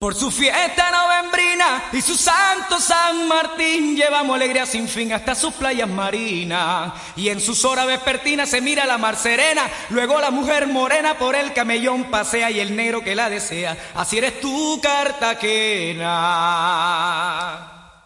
Por su fiesta novembrina y su santo San Martín, llevamos alegría sin fin hasta sus playas marinas. Y en sus horas vespertinas se mira la mar serena, luego la mujer morena por el camellón pasea y el negro que la desea. Así eres tú, Cartagena.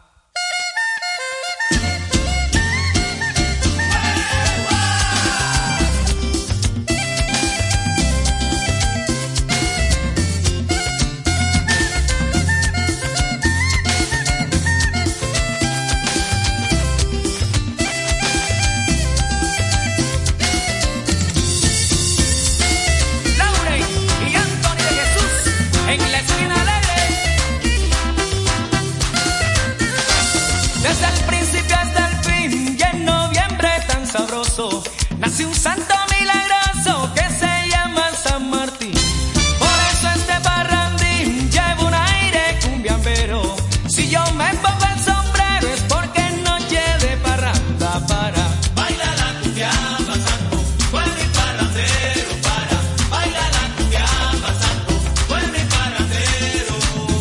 Desde el principio hasta el fin y en noviembre tan sabroso nace un santo milagroso que se llama San Martín. Por eso este parrandín lleva un aire cumbiambero. Si yo me pongo el sombrero es porque es noche de parranda para bailar la cumbiamba santo, pueblo y parrandero para bailar la cumbiamba santo, pueblo y parrandero.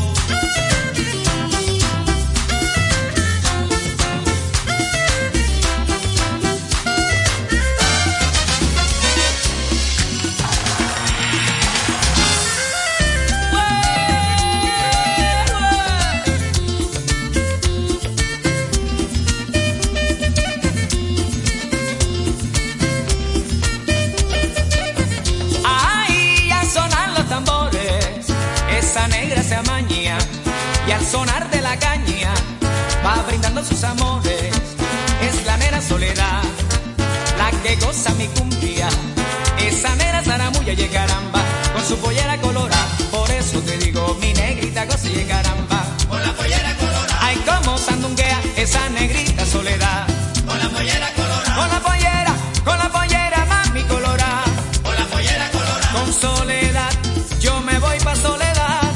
Esa negra se amaña y al sonar de la caña va brindando sus amores. Es la nena Soledad, la que goza mi cumbia. Esa nena zaramulla y caramba, con su pollera colorada. Por eso te digo, mi negrita goza y caramba, con la pollera colorada. Ay, como sandunguea esa negrita Soledad, con la pollera colorada. Con la pollera, mami colorada. Con la pollera colorada. Con Soledad, yo me voy pa' Soledad.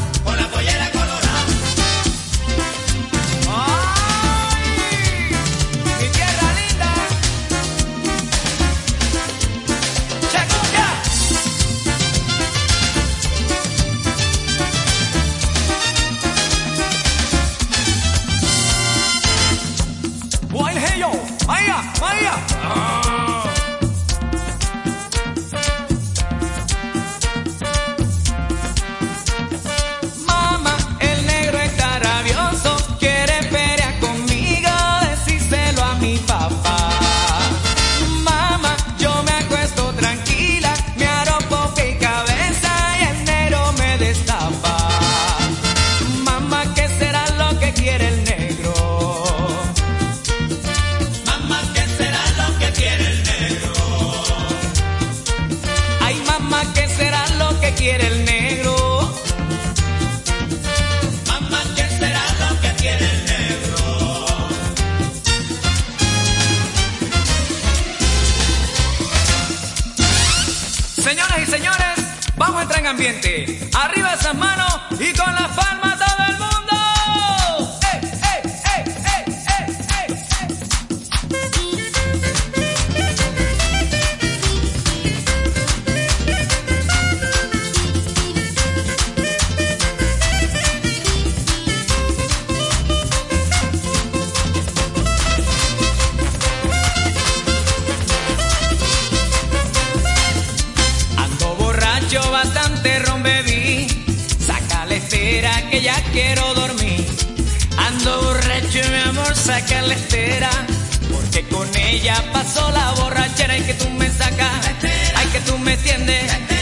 Maya. Mamá, el negro está rabioso, quiere pelear conmigo, decíselo a mi papá. Mamá, yo me acuesto tranquila, me arropo pie y cabeza y el negro me destapa. Mamá, ¿qué será lo que quiere el negro? ¿Qué será lo que quiere el negro? Mamá, ¿qué será lo que quiere el negro? Señoras y señores, vamos a entrar en ambiente. Arriba esas manos y con las palmas todo el mundo. Yo bastante ron bebí, saca la estera que ya quiero dormir. Ando borracho, mi amor, saca la estera, porque con ella pasó la borrachera. Y que tú me sacas, ay que tú me tiendes.